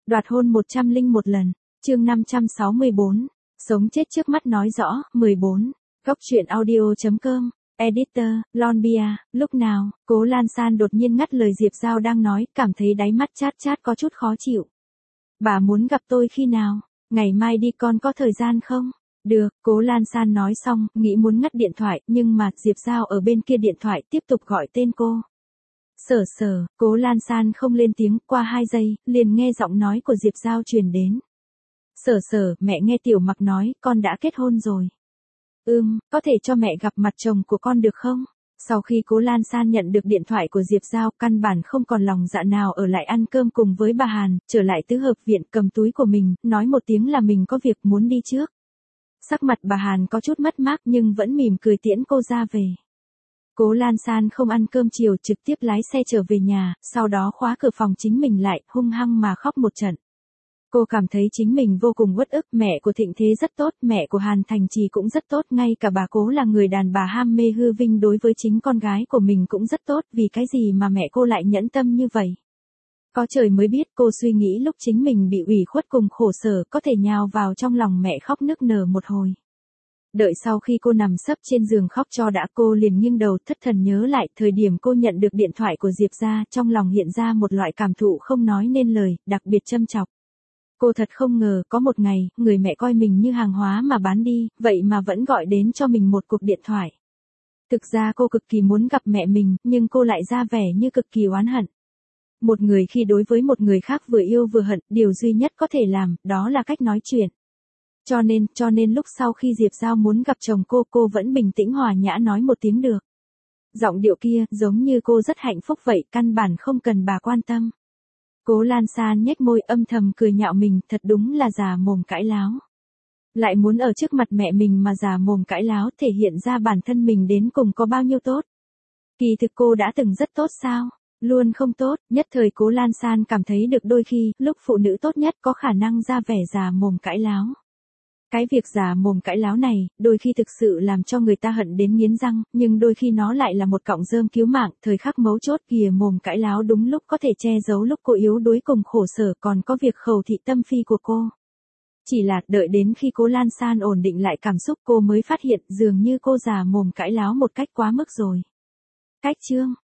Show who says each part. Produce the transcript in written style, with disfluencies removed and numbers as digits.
Speaker 1: Đoạt hôn 101 lần. Chương 564. Sống chết trước mắt nói rõ. 14. Góc truyện audio.com. Editor, Lon Bia. Lúc nào, Cố Lan San đột nhiên ngắt lời Diệp Giao đang nói, cảm thấy đáy mắt chát chát có chút khó chịu. Bà muốn gặp tôi khi nào? Ngày mai đi, con có thời gian không? Được, Cố Lan San nói xong, nghĩ muốn ngắt điện thoại, nhưng mà Diệp Giao ở bên kia điện thoại tiếp tục gọi tên cô. Sở sở, Cố Lan San không lên tiếng, qua 2 giây, liền nghe giọng nói của Diệp Giao truyền đến. Sở sở, mẹ nghe Tiểu Mặc nói, con đã kết hôn rồi. Có thể cho mẹ gặp mặt chồng của con được không? Sau khi Cố Lan San nhận được điện thoại của Diệp Giao, căn bản không còn lòng dạ nào ở lại ăn cơm cùng với bà Hàn, trở lại tứ hợp viện, cầm túi của mình, nói một tiếng là mình có việc muốn đi trước. Sắc mặt bà Hàn có chút mất mát nhưng vẫn mỉm cười tiễn cô ra về. Cố Lan San không ăn cơm chiều, trực tiếp lái xe trở về nhà, sau đó khóa cửa phòng chính mình lại, hung hăng mà khóc một trận. Cô cảm thấy chính mình vô cùng uất ức, mẹ của Thịnh Thế rất tốt, mẹ của Hàn Thành Trì cũng rất tốt, ngay cả bà Cố là người đàn bà ham mê hư vinh đối với chính con gái của mình cũng rất tốt, vì cái gì mà mẹ cô lại nhẫn tâm như vậy? Có trời mới biết, cô suy nghĩ lúc chính mình bị ủy khuất cùng khổ sở, có thể nhào vào trong lòng mẹ khóc nức nở một hồi. Đợi sau khi cô nằm sấp trên giường khóc cho đã, cô liền nghiêng đầu thất thần nhớ lại thời điểm cô nhận được điện thoại của Diệp ra, trong lòng hiện ra một loại cảm thụ không nói nên lời, đặc biệt châm chọc. Cô thật không ngờ, có một ngày, người mẹ coi mình như hàng hóa mà bán đi, vậy mà vẫn gọi đến cho mình một cuộc điện thoại. Thực ra cô cực kỳ muốn gặp mẹ mình, nhưng cô lại ra vẻ như cực kỳ oán hận. Một người khi đối với một người khác vừa yêu vừa hận, điều duy nhất có thể làm, đó là cách nói chuyện. Cho nên lúc sau khi Diệp Giao muốn gặp chồng cô vẫn bình tĩnh hòa nhã nói một tiếng được. Giọng điệu kia, giống như cô rất hạnh phúc vậy, căn bản không cần bà quan tâm. Cố Lan San nhếch môi âm thầm cười nhạo mình, thật đúng là già mồm cãi láo. Lại muốn ở trước mặt mẹ mình mà già mồm cãi láo, thể hiện ra bản thân mình đến cùng có bao nhiêu tốt. Kỳ thực cô đã từng rất tốt sao? Luôn không tốt, nhất thời Cố Lan San cảm thấy được đôi khi, lúc phụ nữ tốt nhất có khả năng ra vẻ già mồm cãi láo. Cái việc già mồm cãi láo này, đôi khi thực sự làm cho người ta hận đến nghiến răng, nhưng đôi khi nó lại là một cọng rơm cứu mạng, thời khắc mấu chốt kìa mồm cãi láo đúng lúc có thể che giấu lúc cô yếu đuối cùng khổ sở, còn có việc khẩu thị tâm phi của cô. Chỉ là đợi đến khi Cố Lan San ổn định lại cảm xúc cô mới phát hiện dường như cô già mồm cãi láo một cách quá mức rồi. Cách chương